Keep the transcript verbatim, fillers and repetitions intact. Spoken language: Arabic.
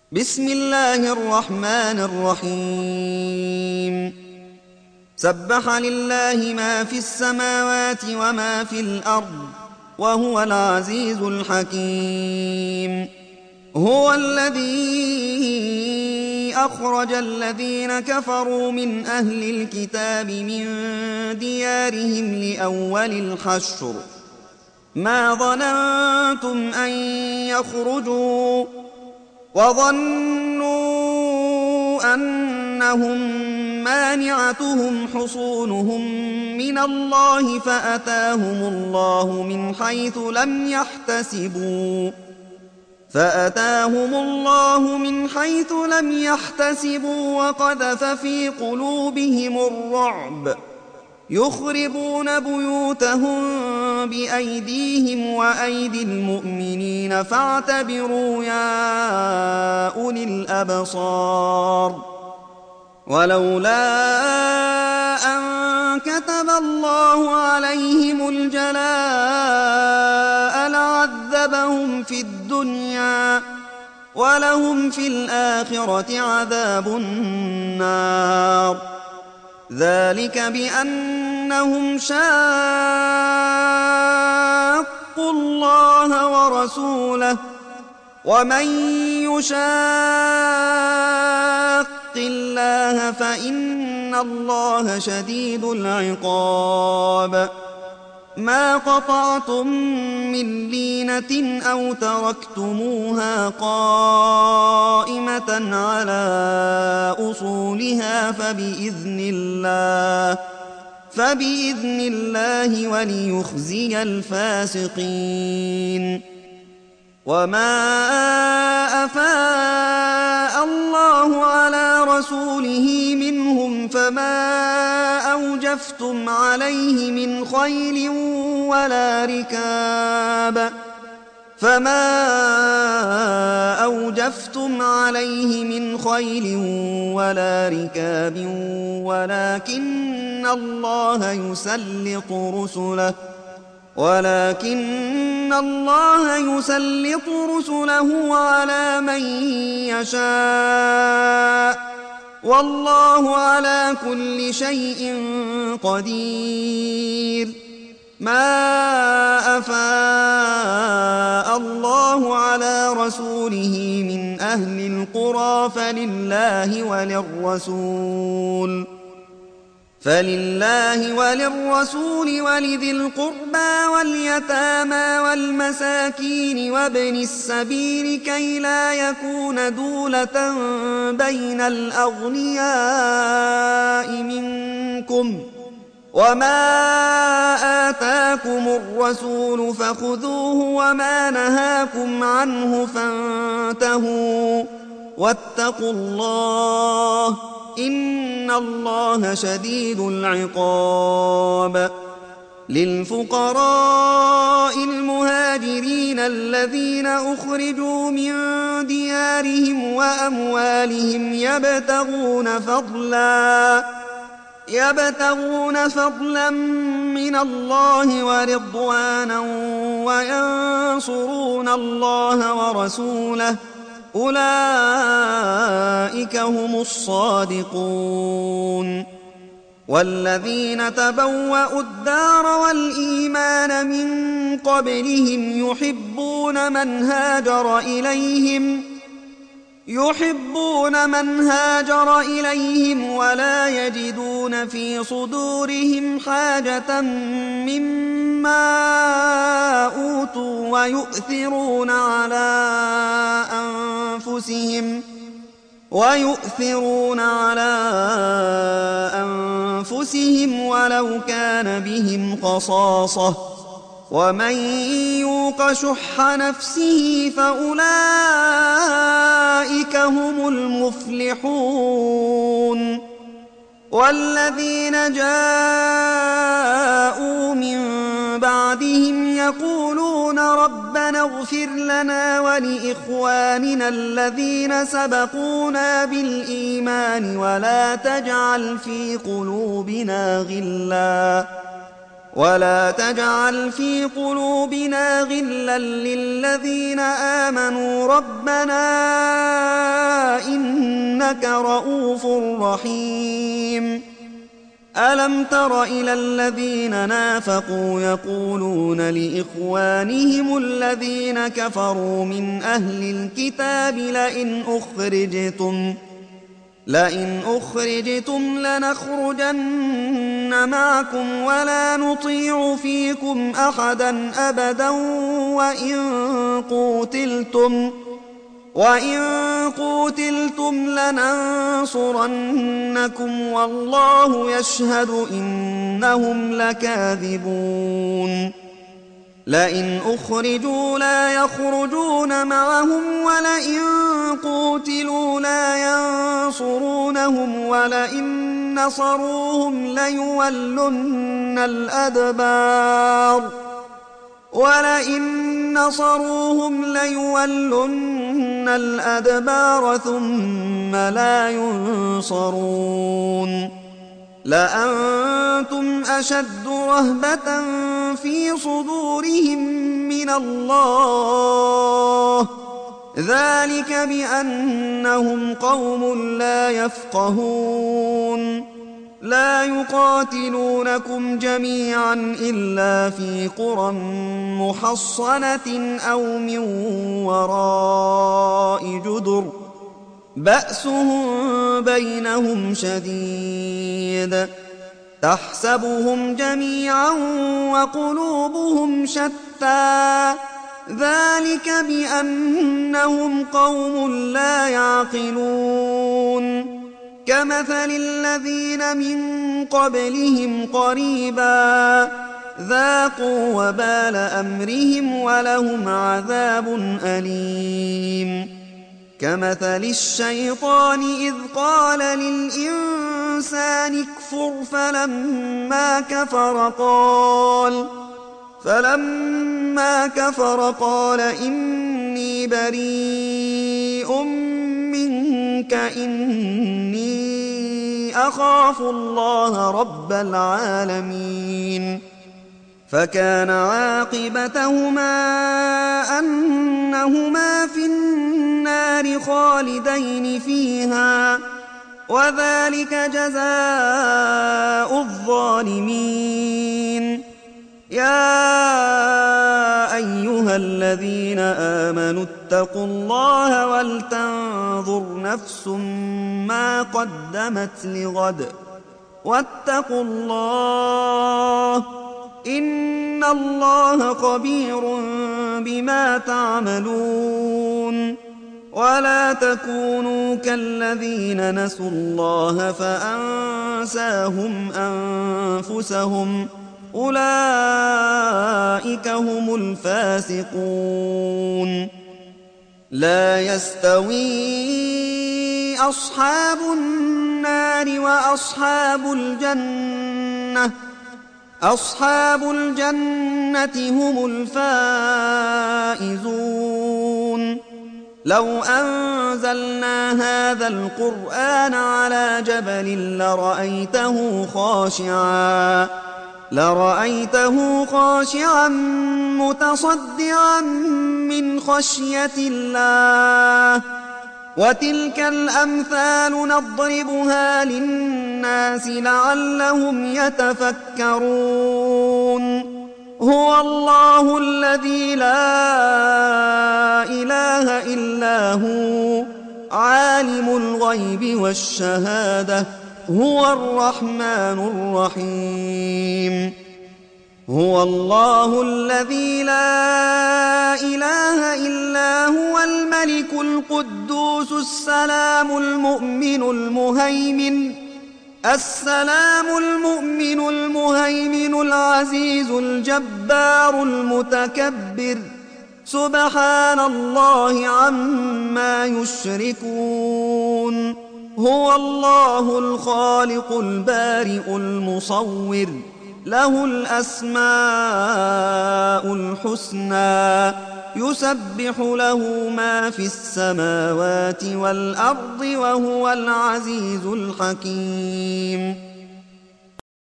بسم الله الرحمن الرحيم سبح لله ما في السماوات وما في الأرض وهو العزيز الحكيم. هو الذي أخرج الذين كفروا من أهل الكتاب من ديارهم لأول الحشر ما ظننتم أن يخرجوا وظنوا أنهم مانعتهم حصونهم من الله فأتاهم الله من حيث لم يحتسبوا فأتاهم الله من حيث لم يحتسبوا وقذف في قلوبهم الرعب يخربون بيوتهم بأيديهم وأيدي المؤمنين فاعتبروا يا أولي الأبصار. ولولا أن كتب الله عليهم الجلاء لعذبهم في الدنيا ولهم في الآخرة عذاب النار. ذلك بأنهم شاقوا الله ورسوله ومن يشاق الله فإن الله شديد العقاب. ما قطعتم من لينة أو تركتموها قائمة على أصولها فبإذن الله فبإذن الله وليخزي الفاسقين. وما أفاء الله على رسوله منهم فما أوجفتم عليه من خيل ولا ركاب فما أوجفتم عليه من خيل ولا ركاب ولكن الله يسلط رسله ولكن الله يسلط رسله على من يشاء والله على كل شيء قدير. ما أفاء الله على رسوله من أهل القرى فلله وللرسول فلله وللرسول ولذي القربى واليتامى والمساكين وابن السبيل كي لا يكون دولة بين الأغنياء منكم وما آتاكم الرسول فخذوه وما نهاكم عنه فانتهوا واتقوا الله إن الله شديد العقاب. للفقراء المهاجرين الذين أخرجوا من ديارهم وأموالهم يبتغون فضلا يبتغون فضلا من الله ورضوانا وينصرون الله ورسوله أولئك هم الصادقون. والذين تبوأوا الدار والإيمان من قبلهم يحبون من هاجر إليهم يحبون من هاجر إليهم ولا يجدون في صدورهم حاجة مما أوتوا ويؤثرون على أنفسهم ويؤثرون على أنفسهم ولو كان بهم خصاصة ومن يوق شح نفسه فأولئك هم المفلحون. والذين جاءوا من بعدهم يقولون ربنا اغفر لنا ولإخواننا الذين سبقونا بالإيمان ولا تجعل في قلوبنا غلا ولا تجعل في قلوبنا غلا للذين آمنوا ربنا إنك رؤوف رحيم ألم تر إلى الذين نافقوا يقولون لإخوانهم الذين كفروا من أهل الكتاب لئن أخرجتم لئن أخرجتم لنخرجن معكم ولا نطيع فيكم أحدا أبدا وإن قوتلتم وإن قوتلتم لننصرنكم والله يشهد إنهم لكاذبون لئن أخرجوا لا يخرجون معهم ولئن قوتلوا لا ينصرونهم ولئن نصروهم ليولن الأدبار ولئن نصروهم ليولن الأدبار ثم لا ينصرون لأنتم أشد رهبة في صدورهم من الله ذلك بأنهم قوم لا يفقهون لا يقاتلونكم جميعا إلا في قرى محصنة أو من وراء جدر بأسهم بينهم شديد تحسبهم جميعا وقلوبهم شتى ذلك بأنهم قوم لا يعقلون كمثل الذين من قبلهم قريبا ذاقوا وبال أمرهم ولهم عذاب أليم كمثل الشيطان إذ قال للإنسان اكفر فلما كفر قال فلما كفر قال إني بريء منك إني أخاف الله رب العالمين فكان عاقبتهما أنهما في النار خالدين فيها وذلك جزاء الظالمين يا أيها الذين آمنوا اتقوا الله ولتنظر نفس ما قدمت لغد واتقوا الله إن الله خبير بما تعملون ولا تكونوا كالذين نسوا الله فأنساهم أنفسهم أولئك هم الفاسقون لا يستوي أصحاب النار وأصحاب الجنة أصحاب الجنة هم الفائزون لو أنزلنا هذا القرآن على جبل لرأيته خاشعا لرأيته خاشعا متصدعا من خشية الله وتلك الأمثال نضربها للناس لعلهم يتفكرون هو الله الذي لا إله إلا هو عالم الغيب والشهادة هو الرحمن الرحيم هو الله الذي لا إله إلا هو الملك القدوس السلام المؤمن المهيمن السلام المؤمن المهيمن العزيز الجبار المتكبر سبحان الله عما يشركون هو الله الخالق البارئ المصور له الأسماء الحسنى يسبح له ما في السماوات والأرض وهو العزيز الحكيم